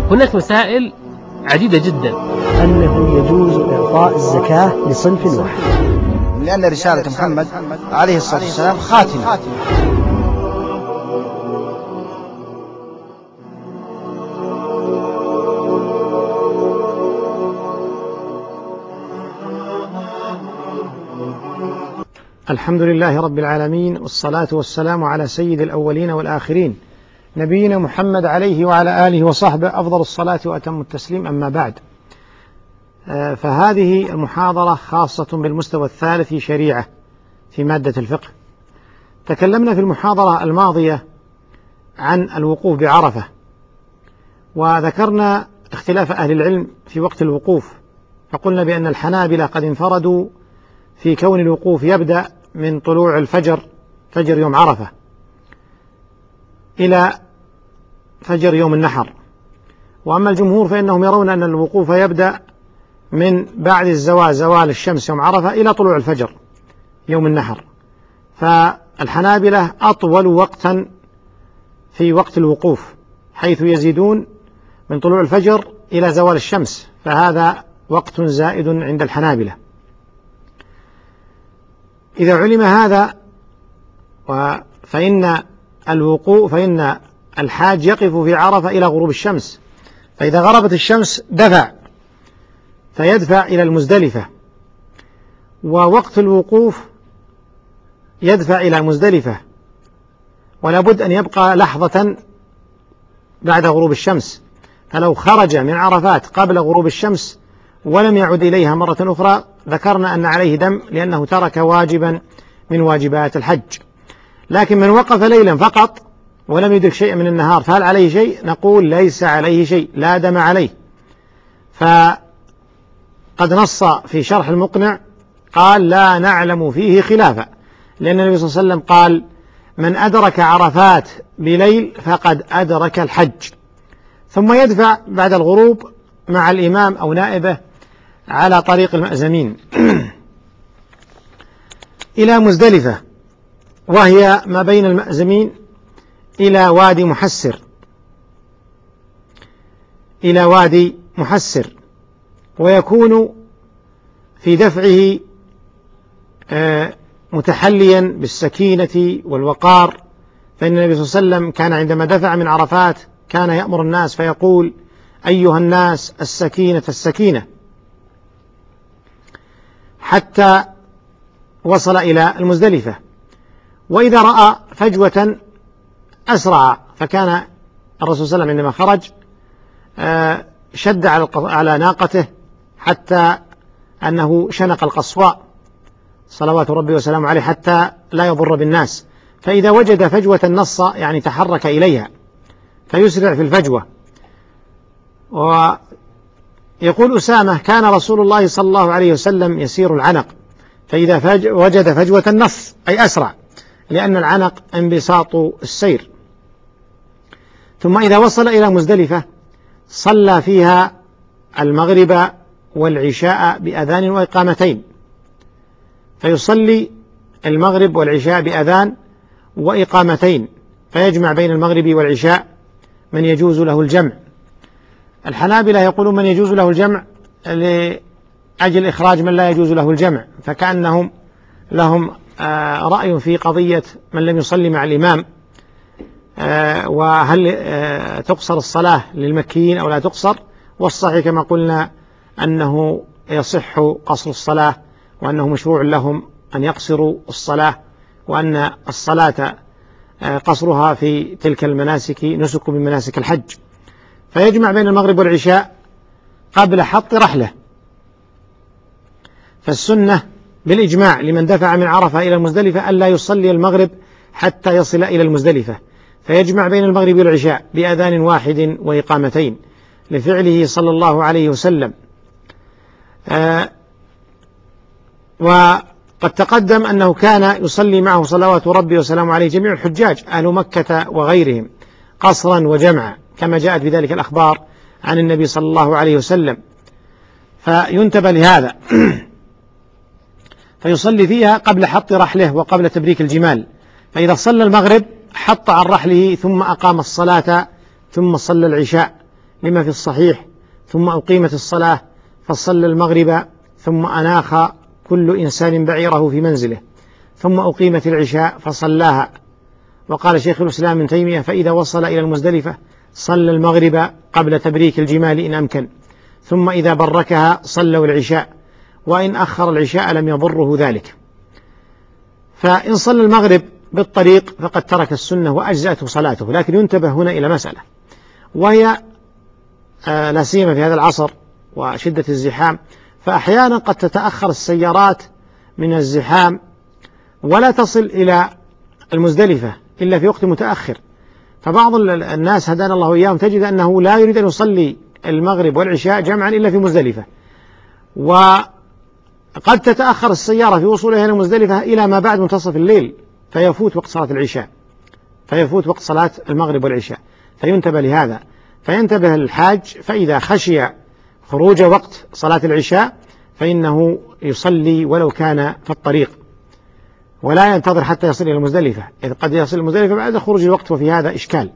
هناك مسائل عديدة جدا. أنه يجوز إعطاء الزكاة لصنف واحد، لأن رسالة محمد عليه الصلاة والسلام خاتمة. الحمد لله رب العالمين، والصلاة والسلام على سيد الأولين والآخرين، نبينا محمد عليه وعلى آله وصحبه أفضل الصلاة وأتم التسليم. أما بعد، فهذه المحاضرة خاصة بالمستوى الثالث شريعة في مادة الفقه. تكلمنا في المحاضرة الماضية عن الوقوف بعرفة، وذكرنا اختلاف أهل العلم في وقت الوقوف، فقلنا بأن الحنابلة قد انفردوا في كون الوقوف يبدأ من طلوع الفجر، فجر يوم عرفة، إلى فجر يوم النحر. وأما الجمهور فإنهم يرون أن الوقوف يبدأ من بعد الزوال، زوال الشمس يوم عرفة، إلى طلوع الفجر يوم النحر. فالحنابلة أطول وقتا في وقت الوقوف، حيث يزيدون من طلوع الفجر إلى زوال الشمس، فهذا وقت زائد عند الحنابلة. إذا علم هذا فإن الحاج يقف في عرفة إلى غروب الشمس، فإذا غربت الشمس فيدفع إلى المزدلفة، ووقت الوقوف يدفع إلى مزدلفة، ولا بد أن يبقى لحظة بعد غروب الشمس. فلو خرج من عرفات قبل غروب الشمس ولم يعد إليها مرة أخرى، ذكرنا أن عليه دم، لأنه ترك واجبا من واجبات الحج. لكن من وقف ليلا فقط ولم يدرك شيئا من النهار، فهل عليه شيء؟ نقول ليس عليه شيء، لا دم عليه. فقد نص في شرح المقنع قال: لا نعلم فيه خلافا، لأن النبي صلى الله عليه وسلم قال: من أدرك عرفات بليل فقد أدرك الحج. ثم يدفع بعد الغروب مع الإمام أو نائبه على طريق المأزمين إلى مزدلفة، وهي ما بين المأزمين إلى وادي محسر، ويكون في دفعه متحليا بالسكينة والوقار. فإن النبي صلى الله عليه وسلم كان عندما دفع من عرفات كان يأمر الناس فيقول: أيها الناس السكينة السكينة، حتى وصل إلى المزدلفة. وإذا رأى فجوة أسرع، فكان الرسول صلى الله عليه وسلم عندما خرج شد على ناقته حتى أنه شنق القصواء صلوات ربي وسلامه عليه حتى لا يضر بالناس. فإذا وجد فجوة نص، يعني تحرك إليها فيسرع في الفجوة. ويقول أسامة: كان رسول الله صلى الله عليه وسلم يسير العنق، فإذا وجد فجوة النص أي أسرع، لأن العنق انبساط السير. ثم إذا وصل إلى مزدلفة صلى فيها المغرب والعشاء بأذان وإقامتين، فيصلي المغرب والعشاء بأذان وإقامتين، فيجمع بين المغرب والعشاء من يجوز له الجمع. الحنابلة يقولون من يجوز له الجمع لأجل إخراج من لا يجوز له الجمع، فكأنهم لهم رأي في قضية من لم يصلي مع الإمام، وهل تقصر الصلاة للمكيين أو لا تقصر. والصحيح كما قلنا أنه يصح قصر الصلاة، وأنه مشروع لهم أن يقصروا الصلاة، وأن الصلاة قصرها في تلك المناسك نسك من مناسك الحج. فيجمع بين المغرب والعشاء قبل حط رحله. فالسنة بالإجماع لمن دفع من عرفة إلى المزدلفة ألا يصلي المغرب حتى يصل إلى المزدلفة، فيجمع بين المغرب والعشاء بأذان واحد وإقامتين لفعله صلى الله عليه وسلم. وقد تقدم أنه كان يصلي معه صلوات ربي وسلامه عليه جميع الحجاج أهل مكة وغيرهم قصرا وجمعا، كما جاءت بذلك الأخبار عن النبي صلى الله عليه وسلم. فينتبه لهذا فيصلي فيها قبل حط رحله وقبل تبريك الجمال. فإذا صلى المغرب حط عن رحله ثم أقام الصلاة ثم صلى العشاء، لما في الصحيح: ثم أقيمت الصلاة فصلى المغرب ثم أناخ كل إنسان بعيره في منزله، ثم أقيمت العشاء فصلاها. وقال شيخ الإسلام ابن تيمية: فإذا وصل إلى المزدلفة صلى المغرب قبل تبريك الجمال إن أمكن، ثم إذا بركها صلوا العشاء، وإن أخر العشاء لم يضره ذلك. فإن صلى المغرب بالطريق فقد ترك السنة وأجزأته صلاته. لكن ينتبه هنا إلى مسألة، وهي لا سيما في هذا العصر وشدة الزحام، فأحيانا قد تتأخر السيارات من الزحام ولا تصل إلى المزدلفة إلا في وقت متأخر. فبعض الناس هدانا الله إياهم تجد أنه لا يريد أن يصلي المغرب والعشاء جمعا إلا في مزدلفة، وقد تتأخر السيارة في وصولها إلى المزدلفة إلى ما بعد منتصف الليل، فيفوت وقت صلاة العشاء، فيفوت وقت صلاة المغرب والعشاء. فينتبه لهذا، فينتبه الحاج فإذا خشي خروج وقت صلاة العشاء فإنه يصلي ولو كان في الطريق، ولا ينتظر حتى يصل إلى المزدلفة، إذ قد يصل المزدلفة بعد خروج الوقت، وفي هذا إشكال.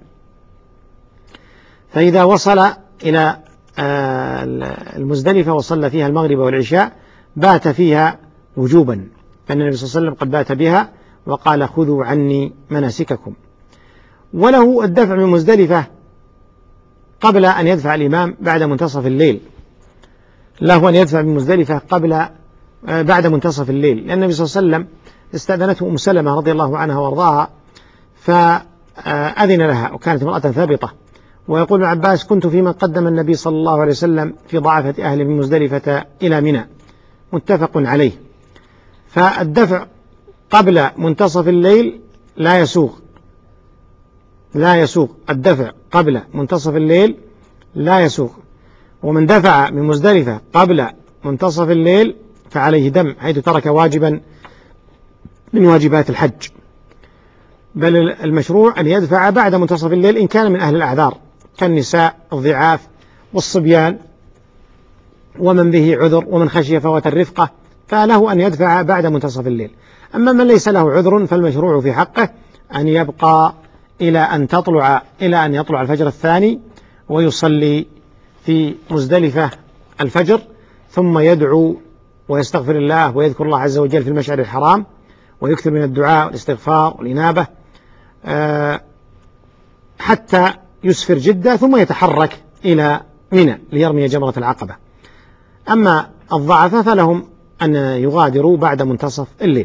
فإذا وصل إلى المزدلفة وصلى فيها المغرب والعشاء بات فيها وجوبا، فإن النبي صلى الله عليه وسلم قد بات بها وقال: خذوا عني مناسككم. وله الدفع من مزدلفة قبل أن يدفع الإمام بعد منتصف الليل، له أن يدفع من مزدلفة بعد منتصف الليل، لأن النبي صلى الله عليه وسلم استأذنته أم سلمة رضي الله عنها وارضاها فأذن لها، وكانت امرأة ثابطة. ويقول ابن عباس: كنت في من قدم النبي صلى الله عليه وسلم في ضعفة أهل من مزدلفة إلى منى، متفق عليه. فالدفع قبل منتصف الليل لا يسوق الدفع قبل منتصف الليل لا يسوق. ومن دفع من مزدلفة قبل منتصف الليل فعليه دم، حيث ترك واجبا من واجبات الحج. بل المشروع أن يدفع بعد منتصف الليل إن كان من أهل الأعذار، كالنساء الضعاف والصبيان ومن به عذر ومن خشي فوات الرفقة، فله أن يدفع بعد منتصف الليل. أما من ليس له عذر فالمشروع في حقه أن يبقى إلى أن يطلع الفجر الثاني ويصلي في مزدلفة الفجر، ثم يدعو ويستغفر الله ويذكر الله عز وجل في المشعر الحرام، ويكثر من الدعاء والاستغفار والإنابة حتى يسفر جدة، ثم يتحرك إلى منى ليرمي جمرة العقبة. أما الضعفاء فلهم أن يغادروا بعد منتصف الليل.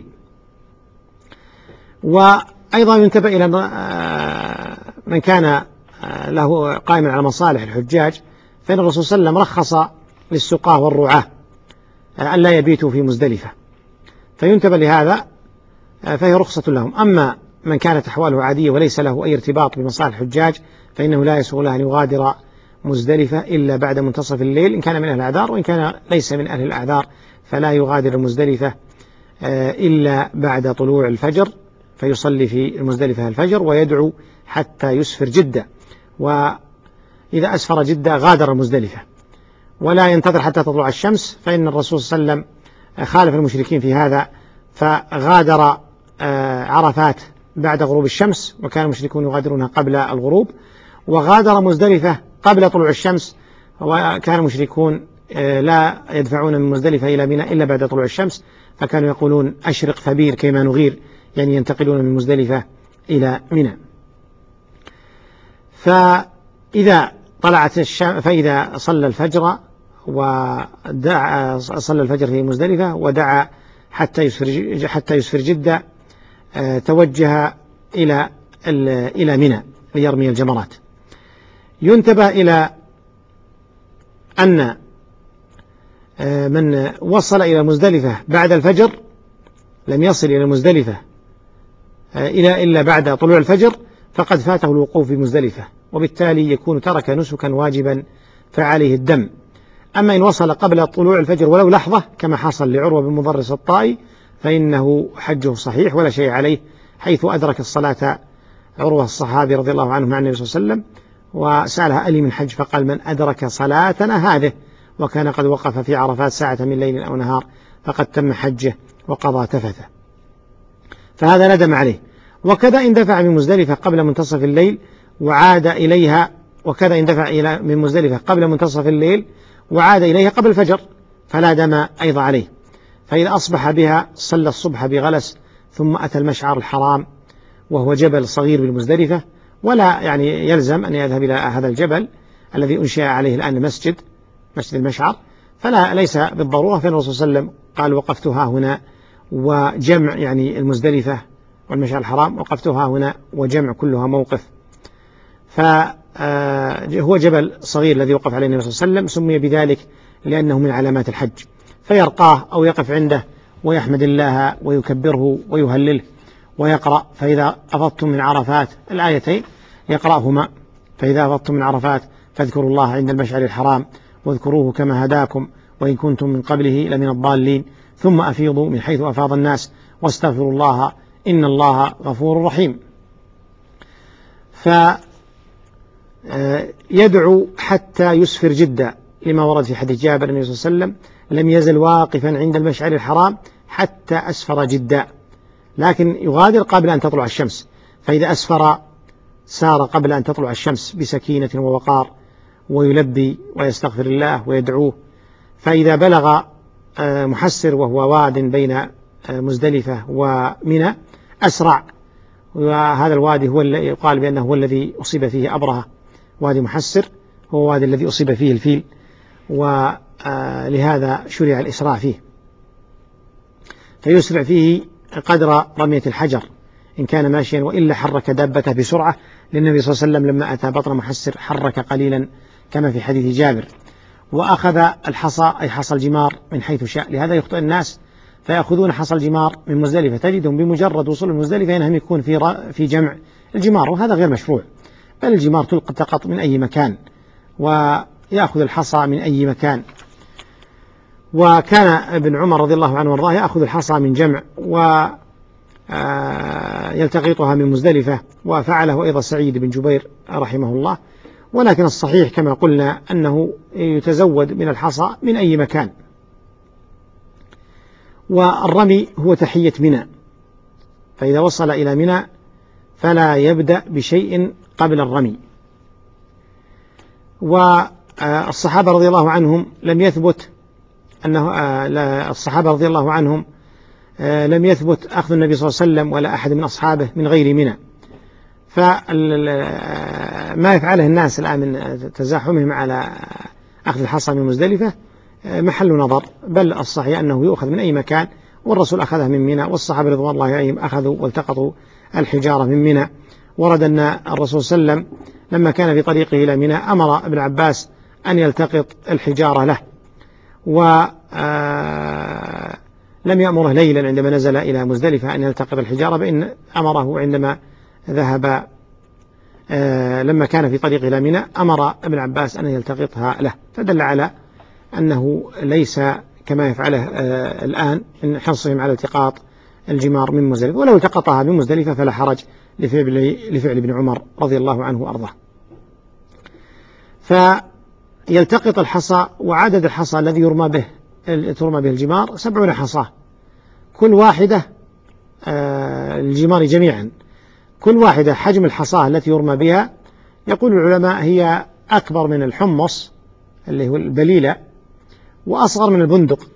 وأيضا ينتبه إلى من كان له قائما على مصالح الحجاج، فإن الرسول صلى الله عليه وسلم رخص للسقاة والرعاة أن لا يبيتوا في مزدلفة، فينتبه لهذا، فهي رخصة لهم. أما من كانت أحواله عادية وليس له أي ارتباط بمصالح الحجاج فإنه لا يسوغ له أن يغادر مزدلفة إلا بعد منتصف الليل إن كان من أهل الأعذار، وإن كان ليس من أهل الأعذار فلا يغادر مزدلفة إلا بعد طلوع الفجر، فيصلي في المزدلفة الفجر ويدعو حتى يسفر جدة، وإذا أسفر جدة غادر المزدلفة ولا ينتظر حتى تطلع الشمس، فإن الرسول صلى الله عليه وسلم خالف المشركين في هذا، فغادر عرفات بعد غروب الشمس، وكان المشركون يغادرونها قبل الغروب، وغادر مزدلفة قبل طلوع الشمس، وكان المشركون لا يدفعون من مزدلفة إلى منى إلا بعد طلوع الشمس، فكانوا يقولون: أشرق ثبير كيما نغير، يعني ينتقلون من مزدلفة إلى منى. فإذا طلعت فإذا صلى الفجر صلى الفجر في مزدلفة ودعا حتى يسفر جدة، توجه إلى منى ليرمي الجمرات. ينتبه إلى أن من وصل إلى مزدلفة بعد الفجر لم يصل إلى مزدلفة إلا بعد طلوع الفجر فقد فاته الوقوف في مزدلفة، وبالتالي يكون ترك نسكا واجبا فعليه الدم. أما إن وصل قبل طلوع الفجر ولو لحظة كما حصل لعروة بن مضرس الطائي فإنه حجه صحيح ولا شيء عليه، حيث أدرك الصلاة عروة الصحابي رضي الله عنه مع النبي صلى الله عليه وسلم، وسألها: ألي من حج؟ فقال: من أدرك صلاتنا هذه وكان قد وقف في عرفات ساعة من ليل أو نهار فقد تم حجه وقضى تفثه، فهذا ندم عليه. وكذا إن دفع من مزدلفة قبل منتصف الليل وعاد إليها وكذا إن دفع من مزدلفة قبل منتصف الليل وعاد إليها قبل الفجر فلا دم أيضا عليه. فإذا أصبح بها صلى الصبح بغلس ثم أتى المشعر الحرام وهو جبل صغير بالمزدلفة، ولا يعني يلزم أن يذهب إلى هذا الجبل الذي أنشئ عليه الآن مسجد المشعر، فلا ليس بالضرورة. فإن الرسول صلى الله عليه وسلم قال وقفتها هنا وجمع يعني المزدلفة والمشعر الحرام وقفتها هنا وجمع كلها موقف. فهو جبل صغير الذي وقف عليه النبي صلى الله عليه وسلم، سمي بذلك لأنه من علامات الحج، فيرقاه أو يقف عنده ويحمد الله ويكبره ويهلله ويقرأ. فإذا أفضتم من عرفات الآيتين يقرأهما، فإذا أفضتم من عرفات فاذكروا الله عند المشعر الحرام واذكروه كما هداكم وإن كنتم من قبله لمن الضالين ثم أفيضوا من حيث أفاض الناس واستغفروا الله إن الله غفور رحيم. فيدعو حتى يسفر جدا لما ورد في حديث جابر النبي صلى الله عليه وسلم لم يزل واقفا عند المشعر الحرام حتى أسفر جدا، لكن يغادر قبل أن تطلع الشمس، فإذا أسفر سار قبل أن تطلع الشمس بسكينة ووقار ويلبي ويستغفر الله ويدعوه. فإذا بلغ محسر وهو واد بين مزدلفة ومنى أسرع، وهذا الوادي هو الذي يقال بأنه هو الذي أصيب فيه أبرهة، وادي محسر هو وادي الذي أصيب فيه الفيل، ولهذا شرع الإسراع فيه، فيسرع فيه قدر رمية الحجر إن كان ماشيا، وإلا حرك دابته بسرعة، للنبي صلى الله عليه وسلم لما أتى بطن محسر حرك قليلا كما في حديث جابر. وأخذ الحصى أي حصى الجمار من حيث شاء، لهذا يخطئ الناس فيأخذون حصى الجمار من مزدلفة، تجدهم بمجرد وصول المزدلفة ينهمكون في جمع الجمار، وهذا غير مشروع، بل الجمار تلقط من أي مكان ويأخذ الحصى من أي مكان. وكان ابن عمر رضي الله عنه وارضاه يأخذ الحصى من جمع ويلتقطها من مزدلفة، وفعله أيضا سعيد بن جبير رحمه الله. ولكن الصحيح كما قلنا أنه يتزود من الحصى من أي مكان. والرمي هو تحية منى، فإذا وصل إلى منى فلا يبدأ بشيء قبل الرمي. والصحابة رضي الله عنهم لم يثبت لم يثبت أخذ النبي صلى الله عليه وسلم ولا أحد من أصحابه من غير منى، فما يفعله الناس الآن من تزاحمهم على أخذ الحصى من مزدلفة محل نظر، بل الصحيح أنه يؤخذ من أي مكان، والرسول أخذه من منى، والصحابة رضوان الله عليهم أخذوا والتقطوا الحجارة من منى. ورد أن الرسول صلى الله عليه وسلم لما كان في طريقه إلى منى أمر ابن عباس أن يلتقط الحجارة له، ولم يأمره ليلا عندما نزل إلى مزدلفة أن يلتقط الحجارة، بإن أمره عندما ذهب لما كان في طريق إلى منى أمر ابن عباس أن يلتقطها له، فدل على أنه ليس كما يفعله الآن من حرصهم على التقاط الجمار من مزدلفة، ولو التقطها من مزدلفة فلا حرج لفعل ابن عمر رضي الله عنه وأرضاه. فيلتقط الحصى، وعدد الحصى الذي ترمى به الجمار 70 حصاة، كل واحدة الجمار جميعا كل واحدة حجم الحصاة التي يرمى بها، يقول العلماء هي أكبر من الحمص اللي هو البليلة وأصغر من البندق،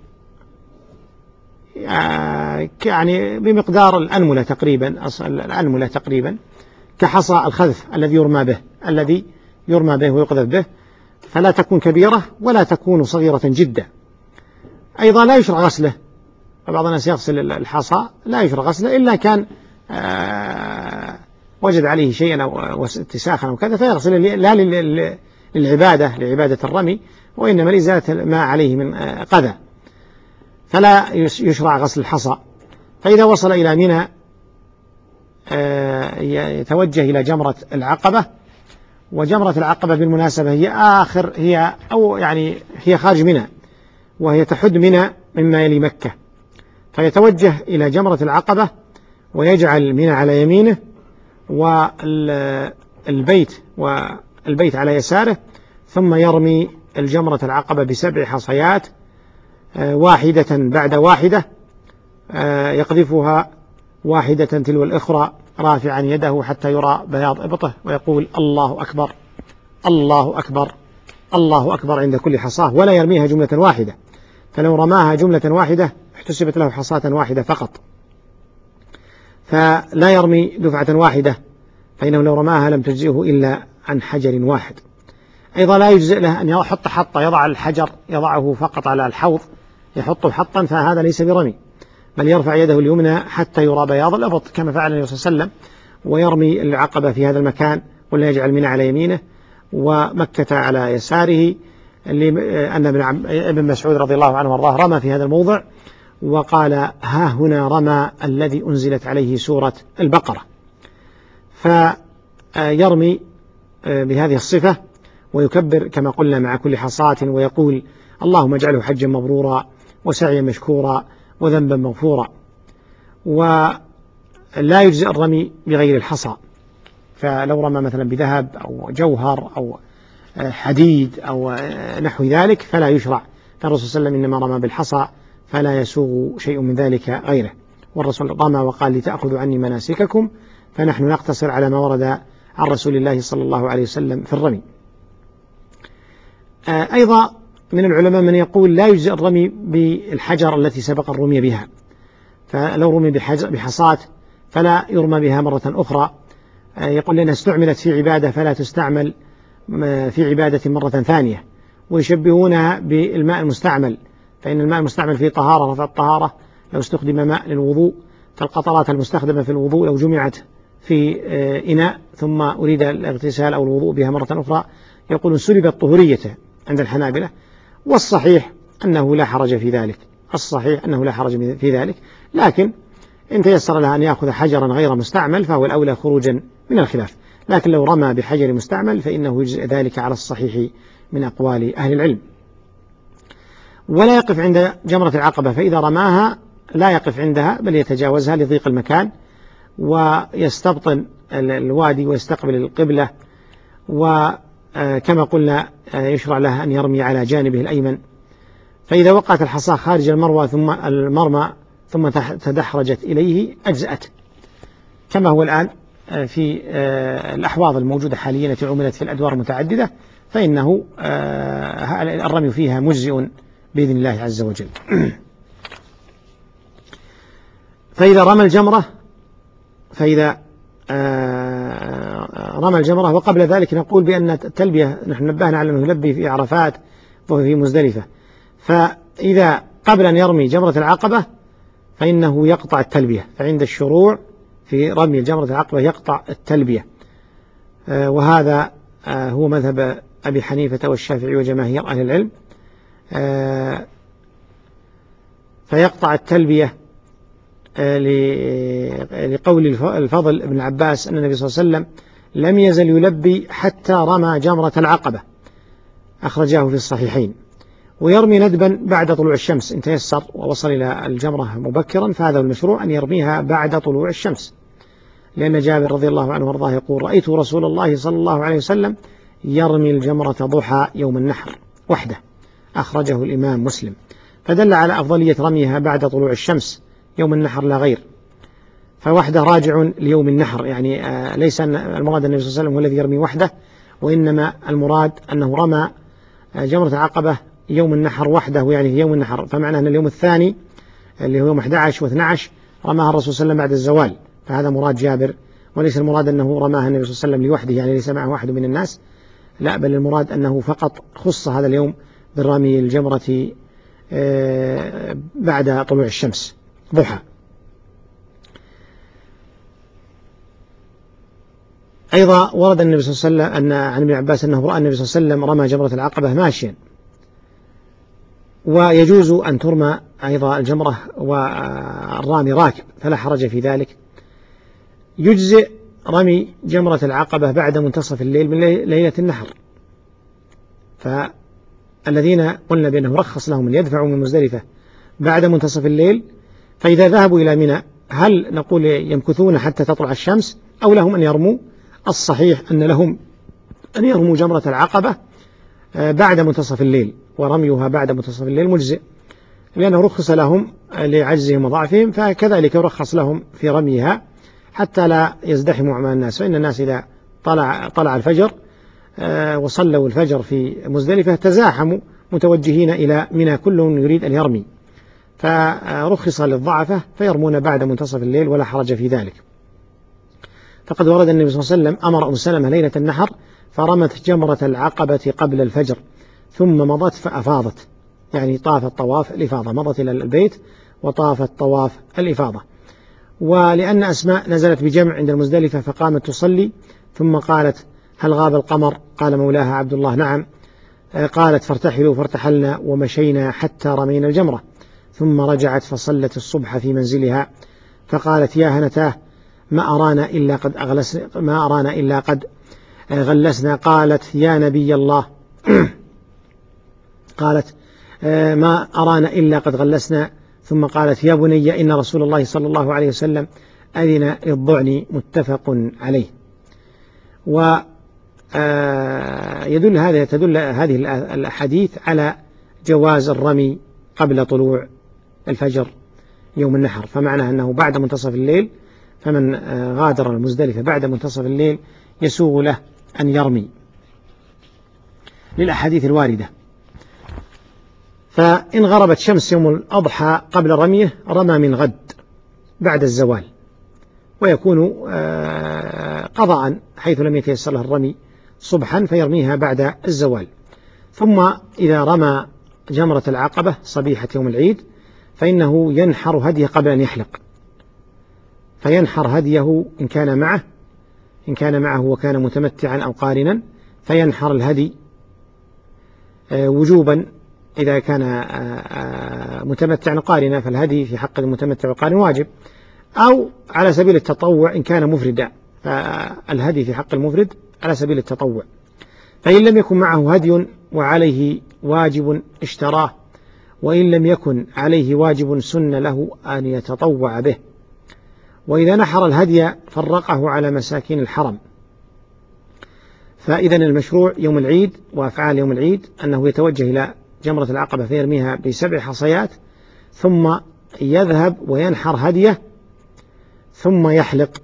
يعني بمقدار الأنملة تقريبا كحصى الخذف الذي يرمى به ويقذف به، فلا تكون كبيرة ولا تكون صغيرة جدا. أيضا لا يشرع غسله، بعض الناس يغسل الحصى لا يشرع غسله إلا كان وجد عليه شيئا أو اتساخا أو كذا فيغسل، لا لعبادة الرمي، وإنما لإزالة ما عليه من قذى، فلا يشرع غسل الحصى. فإذا وصل إلى منى يتوجه إلى جمرة العقبة، وجمرة العقبة بالمناسبة هي خارج منى، وهي تحد منى مما يلي مكة، فيتوجه إلى جمرة العقبة ويجعل منى على يمينه والبيت على يساره، ثم يرمي الجمرة العقبة ب7 حصيات واحدة بعد واحدة، يقذفها واحدة تلو الأخرى رافعا يده حتى يرى بياض إبطه، ويقول الله أكبر الله أكبر الله أكبر عند كل حصاة، ولا يرميها جملة واحدة، فلو رماها جملة واحدة احتسبت له حصاة واحدة فقط، فلا يرمي دفعة واحدة، فإنه لو رماها لم تجزئه إلا عن حجر واحد. أيضا لا يجزئ له أن يحط حطة، يضع الحجر يضعه فقط على الحوض يحط حطا، فهذا ليس برمي، بل يرفع يده اليمنى حتى يرى بياض الأبط كما فعل النبي صلى الله عليه وسلم، ويرمي العقبة في هذا المكان، ولا يجعل منى على يمينه ومكة على يساره، أن ابن مسعود رضي الله عنه وارضاه رمى في هذا الموضع وقال: ها هنا رمى الذي أنزلت عليه سورة البقرة. فيرمي بهذه الصفة ويكبر كما قلنا مع كل حصاة، ويقول: اللهم اجعله حجا مبرورا وسعيا مشكورا وذنبا مغفورا. ولا يجزئ الرمي بغير الحصى، فلو رمى مثلا بذهب أو جوهر أو حديد أو نحو ذلك فلا يشرع، فالرسول صلى الله عليه وسلم إنما رمى بالحصى فلا يسوغ شيء من ذلك غيره. والرسول رمى وقال: لتأخذوا عني مناسككم، فنحن نقتصر على ما ورد عن رسول الله صلى الله عليه وسلم في الرمي. أيضا من العلماء من يقول لا يجزئ الرمي بالحجر التي سبق الرمي بها، فلو رمي بحصاة فلا يرمى بها مرة أخرى، يقول لأنها استعملت في عبادة فلا تستعمل في عبادة مرة ثانية، ويشبهونها بالماء المستعمل، فإن الماء المستعمل فيه طهارة، رفع الطهارة لو استخدم ماء للوضوء، فالقطرات المستخدمة في الوضوء لو جمعت في إناء ثم أريد الاغتسال أو الوضوء بها مرة أخرى يقولون سلبت طهوريته عند الحنابلة، والصحيح أنه لا حرج في ذلك، الصحيح أنه لا حرج في ذلك، لكن إن تيسر لها أن يأخذ حجرا غير مستعمل فهو الأولى خروجا من الخلاف، لكن لو رمى بحجر مستعمل فإنه يجزئ ذلك على الصحيح من أقوال أهل العلم. ولا يقف عند جمرة العقبة، فإذا رماها لا يقف عندها بل يتجاوزها لضيق المكان، ويستبطن الوادي ويستقبل القبلة، وكما قلنا يشرع له أن يرمي على جانبه الأيمن، فإذا وقعت الحصاة خارج المرمى ثم تدحرجت إليه أجزأت، كما هو الآن في الأحواض الموجودة حاليا التي عملت في الأدوار المتعددة، فإنه الرمي فيها مجزئ بإذن الله عز وجل. فإذا رمى الجمرة وقبل ذلك نقول بأن التلبية نحن نبهنا على أنه يلبي في عرفات وفي مزدلفة، فإذا قبل أن يرمي جمرة العقبة فإنه يقطع التلبية، فعند الشروع في رمي جمرة العقبة يقطع التلبية، وهذا هو مذهب أبي حنيفة والشافعي وجماهير أهل العلم، فيقطع التلبية لقول الفضل بن عباس أن النبي صلى الله عليه وسلم لم يزل يلبي حتى رمى جمرة العقبة، أخرجاه في الصحيحين. ويرمي ندبا بعد طلوع الشمس إن تيسر ووصل إلى الجمرة مبكرا، فهذا المشروع أن يرميها بعد طلوع الشمس، لأن جابر رضي الله عنه وارضاه يقول: رأيت رسول الله صلى الله عليه وسلم يرمي الجمرة ضحى يوم النحر وحده، أخرجه الإمام مسلم، فدل على أفضلية رميها بعد طلوع الشمس يوم النحر لا غير، فوحده راجع ليوم النحر، يعني ليس أن المراد النبي صلى الله عليه وسلم هو الذي يرمي وحده، وإنما المراد أنه رمى جمرة العقبة يوم النحر وحده، يعني في يوم النحر، فمعنى أن اليوم الثاني اللي هو يوم 11 و12 رماها الرسول صلى الله عليه وسلم بعد الزوال، فهذا مراد جابر، وليس المراد أنه رماها النبي صلى الله عليه وسلم لوحده، يعني ليس معه واحد من الناس، لا، بل المراد أنه فقط خص هذا اليوم بالرمي الجمرة بعد طلوع الشمس ضحى. أيضا ورد النبي صلى الله عليه وسلم عن ابن عباس أنه رأى النبي صلى الله عليه وسلم رمى جمرة العقبة ماشيا، ويجوز أن ترمى أيضا الجمرة والرامي راكب فلا حرج في ذلك. يجزئ رمي جمرة العقبة بعد منتصف الليل من ليلة النحر، فالذين قلنا بأنه رخص لهم أن يدفعوا من مزدلفة بعد منتصف الليل، فإذا ذهبوا إلى منى هل نقول يمكثون حتى تطلع الشمس أو لهم أن يرموا؟ الصحيح أن لهم أن يرموا جمرة العقبة بعد منتصف الليل، ورميها بعد منتصف الليل مجزئ، لأنه رخص لهم لعجزهم وضعفهم، فكذلك يرخص لهم في رميها حتى لا يزدحموا مع الناس، فإن الناس إذا طلع الفجر وصلوا الفجر في مزدلفة تزاحموا متوجهين إلى منى، كل يريد أن يرمي، فرخص للضعفة فيرمون بعد منتصف الليل ولا حرج في ذلك. فقد ورد النبي صلى الله عليه وسلم أمر أم سلمة ليلة النحر فرمت جمرة العقبة قبل الفجر ثم مضت فأفاضت، يعني طافت طواف الإفاضة، مضت إلى البيت وطافت طواف الإفاضة. ولأن أسماء نزلت بجمع عند المزدلفة فقامت تصلي ثم قالت هل غاب القمر؟ قال مولاها عبد الله نعم. قالت فارتحلوا فارتحلنا ومشينا حتى رمينا الجمرة، ثم رجعت فصلت الصبح في منزلها فقالت يا هنتاه ما أرانا إلا قد غلسنا. قالت يا نبي الله قالت ما أرانا إلا قد غلسنا. ثم قالت يا بني إن رسول الله صلى الله عليه وسلم أذن للضعن، متفق عليه. تدل هذه الأحاديث على جواز الرمي قبل طلوع الفجر يوم النحر، فمعنى أنه بعد منتصف الليل، فمن غادر المزدلفة بعد منتصف الليل يسوغ له أن يرمي للأحاديث الواردة. فإن غربت شمس يوم الأضحى قبل رميه رمى من غد بعد الزوال، ويكون قضاء حيث لم يتيسر له الرمي صبحا فيرميها بعد الزوال. ثم إذا رمى جمرة العقبة صبيحة يوم العيد فإنه ينحر هديه قبل أن يحلق، فينحر هديه إن كان معه وكان متمتعا أو قارنا، فينحر الهدي وجوبا إذا كان متمتعا قارنا، فالهدي في حق المتمتع والقارن واجب، أو على سبيل التطوع إن كان مفردا، فالهدي في حق المفرد على سبيل التطوع. فإن لم يكن معه هدي وعليه واجب اشتراه، وإن لم يكن عليه واجب سن له أن يتطوع به. وإذا نحر الهدي فرقه على مساكين الحرم. فإذا المشروع يوم العيد وأفعال يوم العيد أنه يتوجه إلى جمرة العقبة فيرميها ب7 حصيات، ثم يذهب وينحر هديه، ثم يحلق،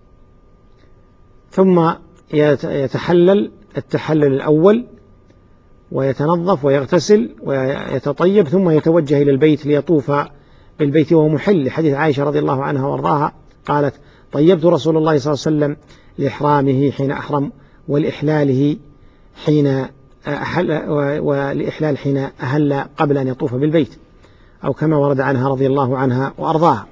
ثم يتحلل التحلل الأول ويتنظف ويغتسل ويتطيب، ثم يتوجه إلى البيت ليطوف بالبيت وهو محل، لحديث عائشة رضي الله عنها وارضاها قالت طيبت رسول الله صلى الله عليه وسلم لإحرامه حين أحرم والإحلال حين أهل قبل أن يطوف بالبيت، أو كما ورد عنها رضي الله عنها وأرضاها.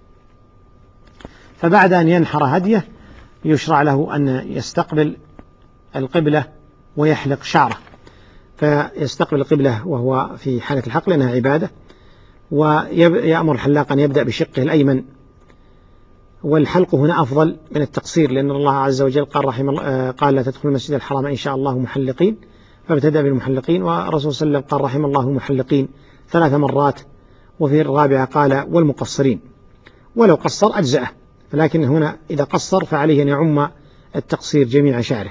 فبعد أن ينحر هديه يشرع له أن يستقبل القبلة ويحلق شعره، فيستقبل القبلة وهو في حالة الحلق لأنها عبادة، ويأمر الحلاق أن يبدأ بشقه الأيمن، والحلق هنا أفضل من التقصير، لأن الله عز وجل قال لا تدخل المسجد الحرام إن شاء الله محلقين، فابتدأ بالمحلقين، والرسول صلى الله عليه وسلم قال رحم الله المحلقين 3 مرات، وفي الرابعة قال والمقصرين، ولو قصر أجزأه، لكن هنا إذا قصر فعليه أن يعم التقصير جميع شعره.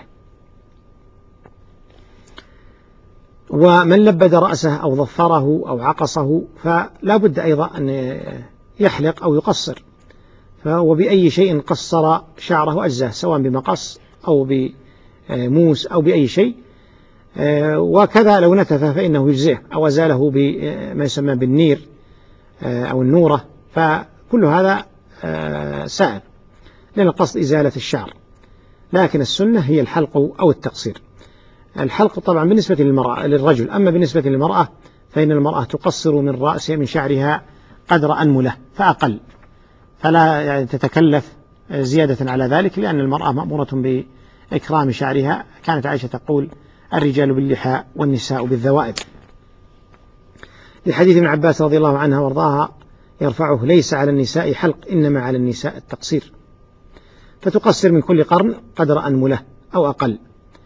ومن لبد رأسه أو ضفره أو عقصه فلا بد أيضا أن يحلق أو يقصر، وبأي شيء قصر شعره أجزاه، سواء بمقص أو بموس أو بأي شيء. وكذا لو نتف فإنه يجزئه، أو أزاله بما يسمى بالنير أو النورة، فكل هذا سائر، لأن القصد إزالة الشعر، لكن السنة هي الحلق أو التقصير. الحلق طبعا بالنسبة للرجل، أما بالنسبة للمرأة فإن المرأة تقصر من رأسها من شعرها قدر أنملة فأقل، فلا يعني تتكلف زيادة على ذلك، لأن المرأة مأمورة بإكرام شعرها. كانت عائشة تقول الرجال باللحى والنساء بالذوائب، لحديث ابن عباس رضي الله عنها وارضاها يرفعه ليس على النساء حلق إنما على النساء التقصير، فتقصر من كل قرن قدر أنملة أو أقل.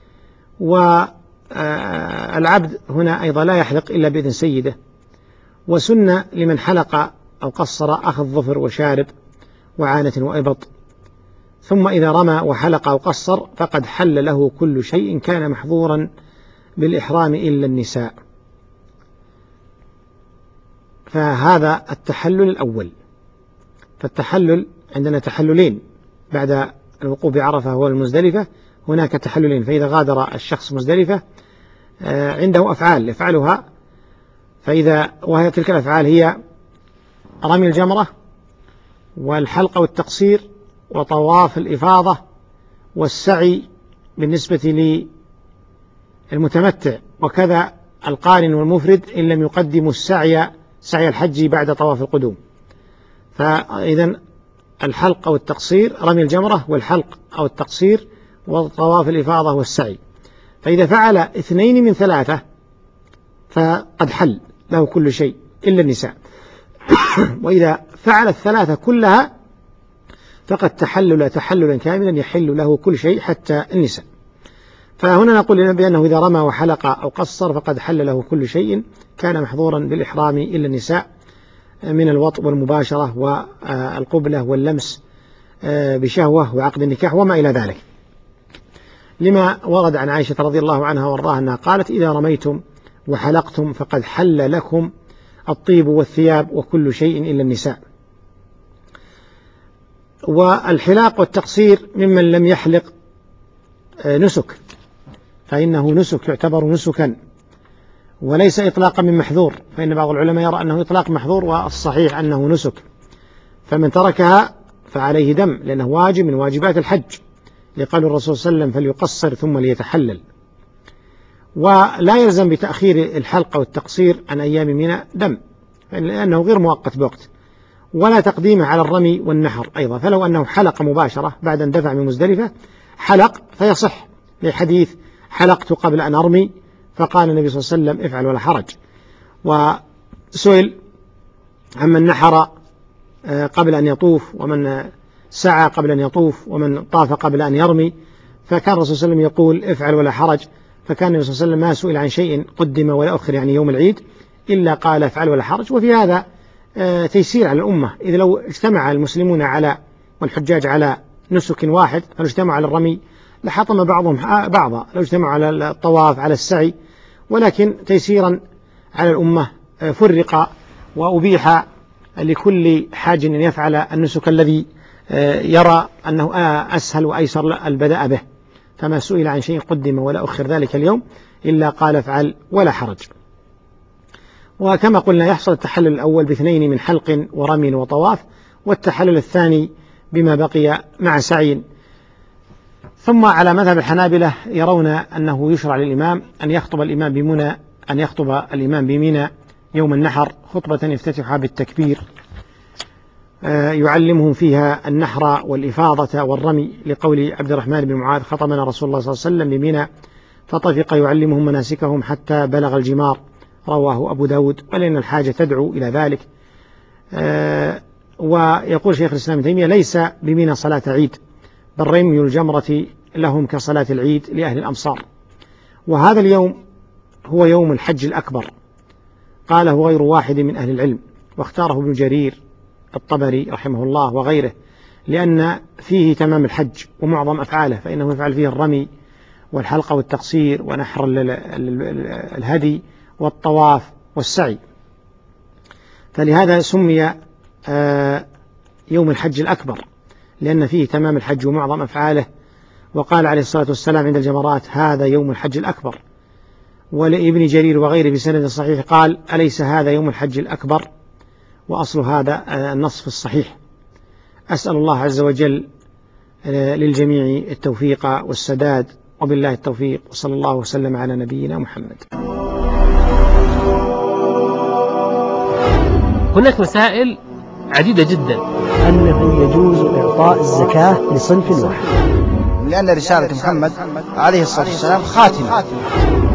والعبد هنا أيضا لا يحلق إلا بإذن سيده، وسن لمن حلق أو قصر أخذ ظفر وشارب وعانة وإبط، ثم إذا رمى وحلق أو قصر فقد حل له كل شيء كان محظورا بالإحرام إلا النساء. فهذا التحلل الأول. فالتحلل عندنا تحللين بعد الوقوف بعرفة والمزدلفة، هناك تحللين. فإذا غادر الشخص مزدلفة عنده أفعال يفعلها، وهي تلك الأفعال هي رمي الجمرة والحلق والتقصير وطواف الإفاضة والسعي بالنسبة للمتمتع، وكذا القارن والمفرد إن لم يقدموا سعي الحج بعد طواف القدوم. فإذا الحلق أو التقصير، رمي الجمرة والحلق أو التقصير وطواف الإفاضة والسعي. فإذا فعل 2 من 3 فقد حل له كل شيء إلا النساء. وإذا فعل 3 كلها فقد تحلل تحللا كاملا يحل له كل شيء حتى النساء. فهنا نقول بأنه إذا رمى وحلق أو قصر فقد حل له كل شيء كان محظورا بالإحرام إلا النساء من الوطء والمباشرة والقبلة واللمس بشهوة وعقد النكاح وما إلى ذلك، لما ورد عن عائشة رضي الله عنها وارضاها أنها قالت: إذا رميتم وحلقتم فقد حل لكم الطيب والثياب وكل شيء إلا النساء. والحلاق والتقصير ممن لم يحلق نسك، فإنه نسك يعتبر نسكا وليس إطلاقا من محذور، فإن بعض العلماء يرى أنه إطلاق محظور والصحيح أنه نسك، فمن تركها فعليه دم لأنه واجب من واجبات الحج، لقال الرسول صلى الله عليه وسلم: فليقصر ثم ليتحلل. ولا يلزم بتأخير الحلق والتقصير عن أيام منى دم، لأنه غير مؤقت بوقت، ولا تقديمه على الرمي والنحر أيضا. فلو أنه حلق مباشرة بعد أن دفع من مزدلفة حلق فيصح، لحديث: حلقت قبل أن أرمي، فقال النبي صلى الله عليه وسلم: افعل ولا حرج. وسئل عمن نحر قبل أن يطوف، ومن سعى قبل أن يطوف، ومن طاف قبل أن يرمي، فكان الرسول صلى الله عليه وسلم يقول: افعل ولا حرج. فكان النبي صلى الله عليه وسلم ما سئل عن شيء قدم ولا أخر يعني يوم العيد إلا قال: افعل ولا حرج. وفي هذا تيسير على الأمة، إذا لو اجتمع المسلمون والحجاج على نسك واحد، فلو اجتمعوا على الرمي لحطم بعضهم بعضا، لو اجتمعوا على الطواف على السعي، ولكن تيسيرا على الأمة فرق وأبيح لكل حاج أن يفعل النسك الذي يرى أنه أسهل وأيسر البداء به، فما سئل عن شيء قدم ولا أخر ذلك اليوم إلا قال: افعل ولا حرج. وكما قلنا يحصل التحلل الأول ب2 من حلق ورمي وطواف، والتحلل الثاني بما بقي مع سعي. ثم على مذهب الحنابلة يرون أنه يشرع للإمام أن يخطب الإمام بمنى يوم النحر خطبة يفتتحها بالتكبير يعلمهم فيها النحر والإفاضة والرمي، لقول عبد الرحمن بن معاذ: خطبنا رسول الله صلى الله عليه وسلم بمنى فطفق يعلمهم مناسكهم حتى بلغ الجمار، رواه أبو داود، ولأن الحاجة تدعو إلى ذلك. ويقول شيخ الإسلام ابن تيمية: ليس بمنى صلاة عيد، بل رمي الجمرة لهم كصلاة العيد لأهل الأمصار. وهذا اليوم هو يوم الحج الأكبر، قاله غير واحد من أهل العلم، واختاره ابن جرير الطبري رحمه الله وغيره، لأن فيه تمام الحج ومعظم أفعاله، فإنه يفعل فيه الرمي والحلق والتقصير ونحر الهدي والطواف والسعي، فلهذا سمي يوم الحج الأكبر، لأن فيه تمام الحج ومعظم أفعاله. وقال عليه الصلاة والسلام عند الجمرات: هذا يوم الحج الأكبر. ولابن جرير وغيره بسند صحيح قال: أليس هذا يوم الحج الأكبر؟ وأصل هذا النص في الصحيح. أسأل الله عز وجل للجميع التوفيق والسداد، وبالله التوفيق، وصلى الله وسلم على نبينا محمد. هناك مسائل عديدة جدا. أنه يجوز إعطاء الزكاة لصنف واحد، لأن رسالة محمد عليه الصلاة والسلام خاتمة